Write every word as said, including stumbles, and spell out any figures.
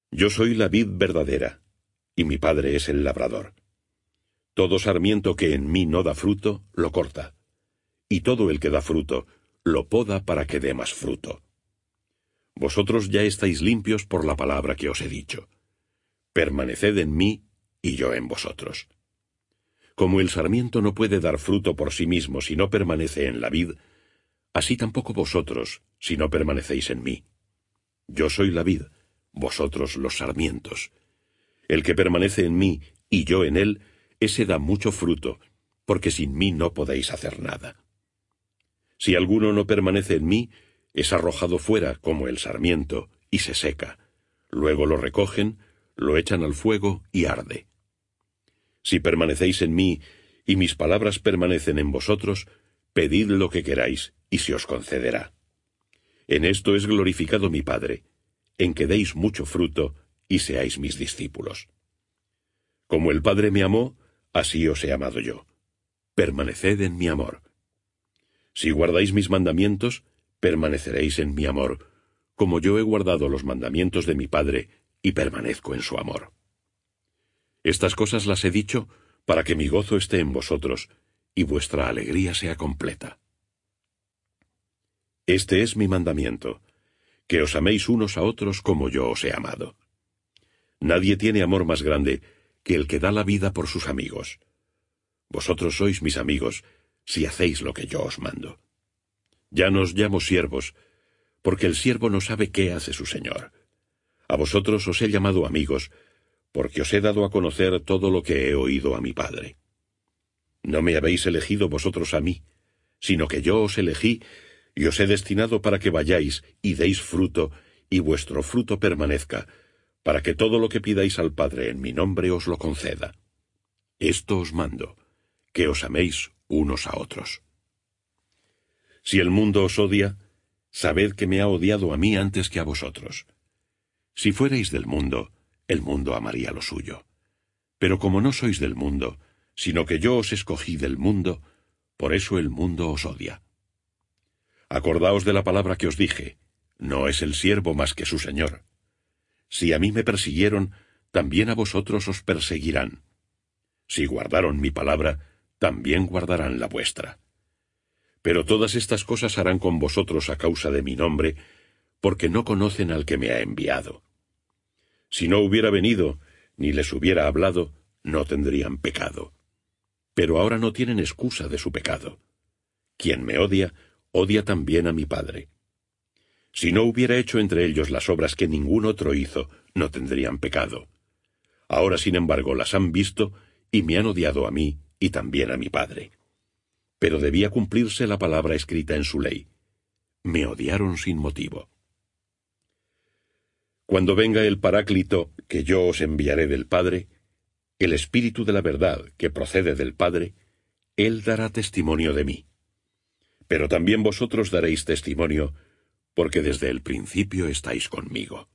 Yo soy la vid verdadera, y mi Padre es el labrador. Todo sarmiento que en mí no da fruto, lo corta, y todo el que da fruto, lo poda para que dé más fruto. Vosotros ya estáis limpios por la palabra que os he dicho. Permaneced en mí, y yo en vosotros. Como el sarmiento no puede dar fruto por sí mismo si no permanece en la vid, así tampoco vosotros, si no permanecéis en mí. Yo soy la vid, vosotros los sarmientos. El que permanece en mí, y yo en él, ese da mucho fruto, porque sin mí no podéis hacer nada. Si alguno no permanece en mí, es arrojado fuera como el sarmiento, y se seca. Luego lo recogen, lo echan al fuego y arde. Si permanecéis en mí, y mis palabras permanecen en vosotros, pedid lo que queráis, y se os concederá. En esto es glorificado mi Padre, en que deis mucho fruto, y seáis mis discípulos. Como el Padre me amó, así os he amado yo. Permaneced en mi amor. Si guardáis mis mandamientos, permaneceréis en mi amor, como yo he guardado los mandamientos de mi Padre, y permanezco en su amor. Estas cosas las he dicho para que mi gozo esté en vosotros, y vuestra alegría sea completa. Este es mi mandamiento, que os améis unos a otros como yo os he amado. Nadie tiene amor más grande que el que da la vida por sus amigos. Vosotros sois mis amigos, si hacéis lo que yo os mando. Ya no os llamo siervos, porque el siervo no sabe qué hace su señor. A vosotros os he llamado amigos, porque os he dado a conocer todo lo que he oído a mi Padre. No me habéis elegido vosotros a mí, sino que yo os elegí y os he destinado para que vayáis y deis fruto, y vuestro fruto permanezca, para que todo lo que pidáis al Padre en mi nombre os lo conceda. Esto os mando, que os améis unos a otros. Si el mundo os odia, sabed que me ha odiado a mí antes que a vosotros. Si fuerais del mundo, el mundo amaría lo suyo. Pero como no sois del mundo, sino que yo os escogí del mundo, por eso el mundo os odia. Acordaos de la palabra que os dije, no es el siervo más que su señor. Si a mí me persiguieron, también a vosotros os perseguirán. Si guardaron mi palabra, también guardarán la vuestra. Pero todas estas cosas harán con vosotros a causa de mi nombre, porque no conocen al que me ha enviado. Si no hubiera venido, ni les hubiera hablado, no tendrían pecado. Pero ahora no tienen excusa de su pecado. Quien me odia, odia también a mi Padre. Si no hubiera hecho entre ellos las obras que ningún otro hizo, no tendrían pecado. Ahora, sin embargo, las han visto, y me han odiado a mí, y también a mi Padre. Pero debía cumplirse la palabra escrita en su ley. Me odiaron sin motivo. Cuando venga el Paráclito, que yo os enviaré del Padre, el Espíritu de la verdad, que procede del Padre, Él dará testimonio de mí. Pero también vosotros daréis testimonio, porque desde el principio estáis conmigo.